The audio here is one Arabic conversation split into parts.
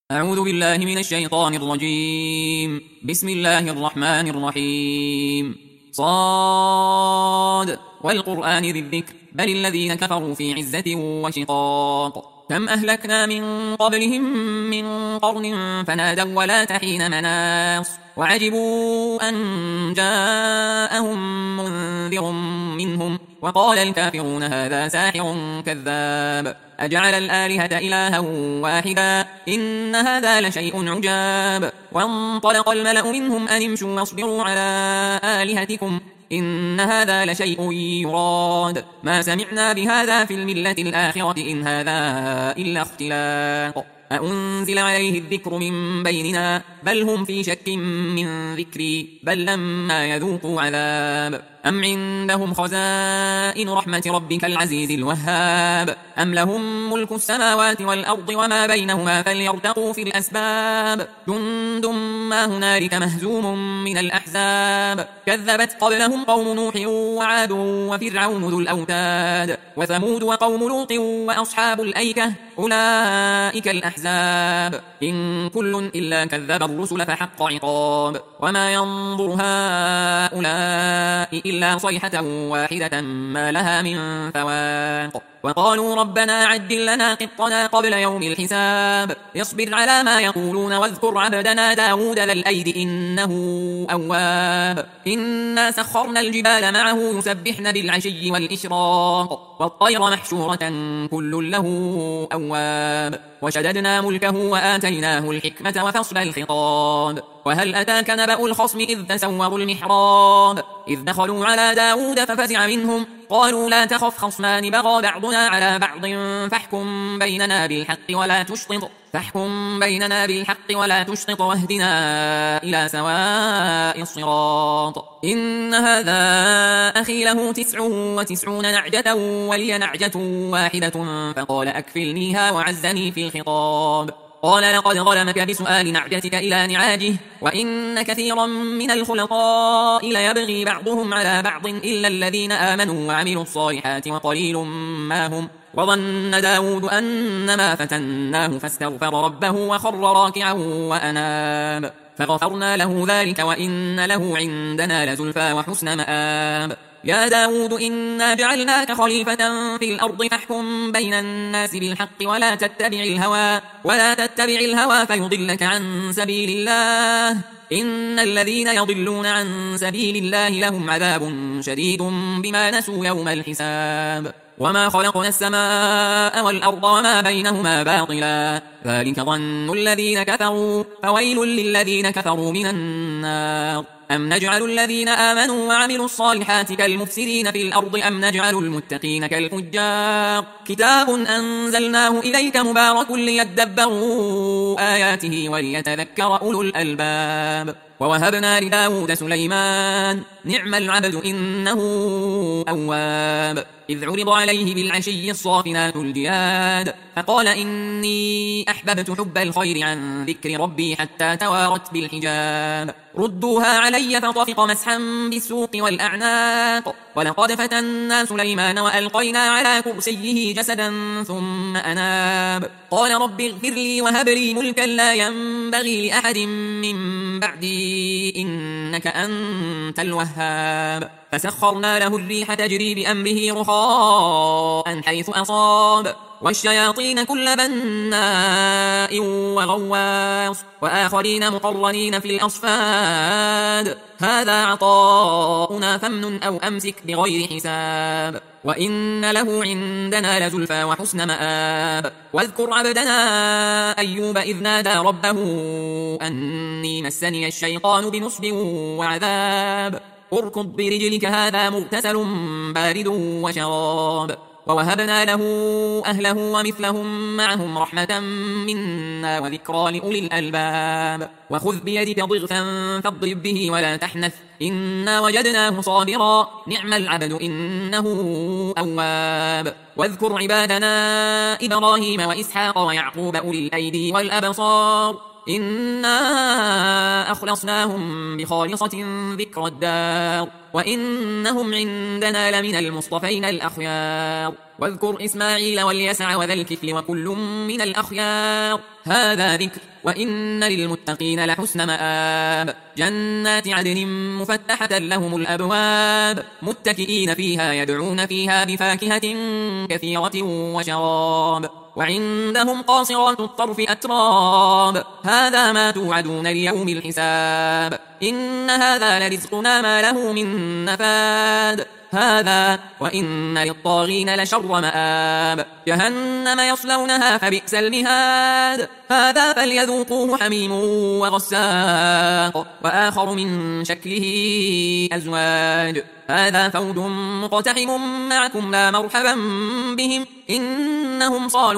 أعوذ بالله من الشيطان الرجيم. بسم الله الرحمن الرحيم. صاد والقرآن ذي الذكر بل الذين كفروا في عزة وشقاق. كم أهلكنا من قبلهم من قرن فنادوا ولا تحين مناص وعجبوا أن جاءهم منذر منهم وقال الكافرون هذا ساحر كذاب أجعل الآلهة إلها واحدا إن هذا لشيء عجاب. وانطلق الملأ منهم أن امشوا واصبروا على آلهتكم إن هذا لشيء يراد ما سمعنا بهذا في الملة الآخرة إن هذا إلا اختلاق أأنزل عليه الذكر من بيننا بل هم في شك من ذكري بل لما يذوقوا عذاب أم عندهم خزائن رحمة ربك العزيز الوهاب أم لهم ملك السماوات والأرض وما بينهما فليرتقوا في الأسباب جند ما هنالك مهزوم من الأحزاب كذبت قبلهم قوم نوح وعاد وفرعون ذو الأوتاد وثمود وقوم لوط وأصحاب الأيكة أولئك الأحزاب إن كل إلا كذب الرسل فحق عقاب وما ينظر هؤلاء إلا صيحة واحدة ما لها من فواق وقالوا ربنا عجل لنا قطنا قبل يوم الحساب اصبر على ما يقولون واذكر عبدنا داود ذا الأيد إنه أواب إنا سخرنا الجبال معه يسبحن بالعشي والإشراق والطير محشورة كل له أواب وشددنا ملكه وآتيناه الحكمة وفصل الخطاب وهل أتاك نبأ الخصم إذ تسوروا المحراب إذ دخلوا على داود ففزع منهم قالوا لا تخف خصمان بغى بعضنا على بعض فاحكم بيننا بالحق ولا تشطط واهدنا إلى سواء الصراط إن هذا أخي له 99 نعجة ولي نعجة واحدة فقال أكفلنيها وعزني في الخطاب قال لقد ظلمك بسؤال نعجتك إلى نعاجه وإن كثيرا من الخلطاء ليبغي بعضهم على بعض إلا الذين آمنوا وعملوا الصالحات وقليل ما هم وظن داود أنما فتناه فاستغفر ربه وخر راكعا وأناب فغفرنا له ذلك وإن له عندنا لزلفى وحسن مآب يا داود إنا جعلناك خليفة في الأرض فاحكم بين الناس بالحق ولا تتبع الهوى فيضلك عن سبيل الله إن الذين يضلون عن سبيل الله لهم عذاب شديد بما نسوا يوم الحساب وما خلقنا السماء والأرض وما بينهما باطلا ذلك ظن الذين كفروا فويل للذين كفروا من النار أم نجعل الذين آمنوا وعملوا الصالحات كالمفسدين في الأرض أم نجعل المتقين كالفجار كتاب أنزلناه إليك مبارك ليدبروا آياته وليتذكر أولو الألباب ووهبنا لداود سليمان نعم العبد إنه أواب إذ عرض عليه بالعشي الصافنات الجياد فقال إني أحببت حب الخير عن ذكر ربي حتى توارت بالحجاب ردوها علي فطفق مسحا بالسوق والأعناق ولقد فتنا سليمان وألقينا على كرسيه جسدا ثم أناب قال رب اغفر لي وهب لي ملكا لا ينبغي لأحد من بعدي إنك أنت الوهاب فسخرنا له الريح تجري بأمره رخاء حيث أصاب والشياطين كل بناء وغواص وآخرين مقرنين في الأصفاد هذا عطاؤنا فامنن أو أمسك بغير حساب وإن له عندنا لزلفى وحسن مآب واذكر عبدنا أيوب إذ نادى ربه أني مسني الشيطان بنصب وعذاب اركض برجلك هذا مغتسل بارد وشراب ووهبنا له أهله ومثلهم معهم رحمة منا وذكرى لأولي الألباب وخذ بيدك ضغثا فاضرب به ولا تحنث إنا وجدناه صابرا نعم العبد إنه أواب واذكر عبادنا إبراهيم وإسحاق ويعقوب أولي الأيدي والأبصار إنا أخلصناهم بخالصة ذكر الدار وإنهم عندنا لمن المصطفين الأخيار واذكر إسماعيل واليسع وذا الكفل وكل من الأخيار هذا ذكر وإن للمتقين لحسن مآب جنات عدن مفتحة لهم الأبواب متكئين فيها يدعون فيها بفاكهة كثيرة وشراب وعندهم قاصرات الطرف أتراب هذا ما توعدون ليوم الحساب إن هذا لرزقنا ما له من نفاد هذا وإن للطاغين لشر مآب جهنم يصلونها فبئس المهاد هذا فليذوقوه حميم وغساق وآخر من شكله أزواج هذا فوج مقتحم معكم لا مرحبا بهم إنهم صالوا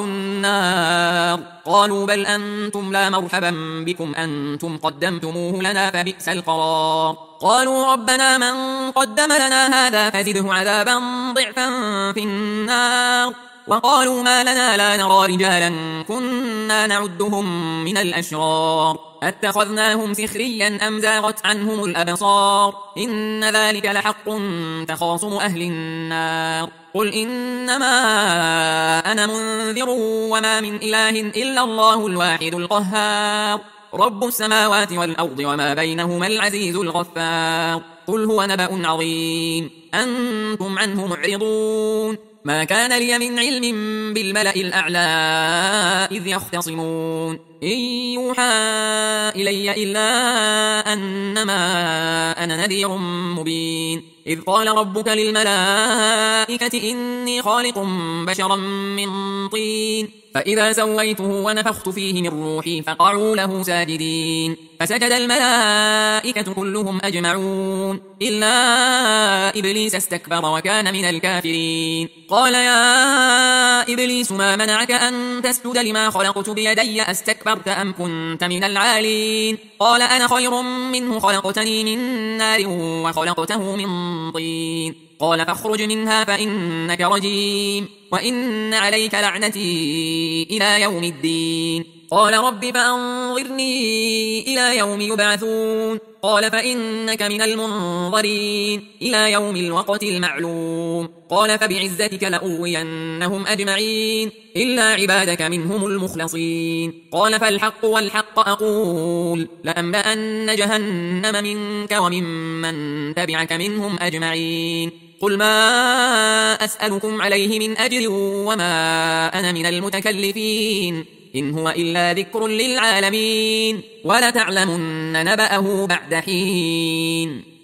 النار قالوا بل أنتم لا مرحبا بكم أنتم قدمتموه لنا فبئس القرار قالوا ربنا من قدم لنا هذا فزده عذابا ضعفا في النار وقالوا ما لنا لا نرى رجالا كنا نعدهم من الأشرار أتخذناهم سخريا أم زاغت عنهم الأبصار إن ذلك لحق تخاصم أهل النار قل إنما أنا منذر وما من إله إلا الله الواحد القهار رب السماوات والأرض وما بينهما العزيز الغفار قل هو نبأ عظيم أنتم عنه معرضون ما كان لي من علم بالملأ الأعلى إذ يختصمون إن يوحى إلي إلا أنما أنا نذير مبين إذ قال ربك للملائكة إني خالق بشرا من طين فإذا سويته ونفخت فيه من روحي فقعوا له ساجدين فسجد الملائكة كلهم أجمعون إلا إبليس استكبر وكان من الكافرين قال يا إبليس ما منعك أن تسجد لما خلقت بيدي أستكبرت أم كنت من العالين قال أنا خير منه خلقتني من نار وخلقته من طين قال فاخرج منها فإنك رجيم وإن عليك لعنتي إلى يوم الدين قال رب فأنظرني إلى يوم يبعثون قال فإنك من المنظرين إلى يوم الوقت المعلوم قال فبعزتك لأغوينهم أجمعين إلا عبادك منهم المخلصين قال فالحق والحق أقول لأملأن جهنم منك وممن تبعك منهم أجمعين قل ما أسألكم عليه من أجر وما أنا من المتكلفين إن هو إلا ذكر للعالمين ولتعلمن نبأه بعد حين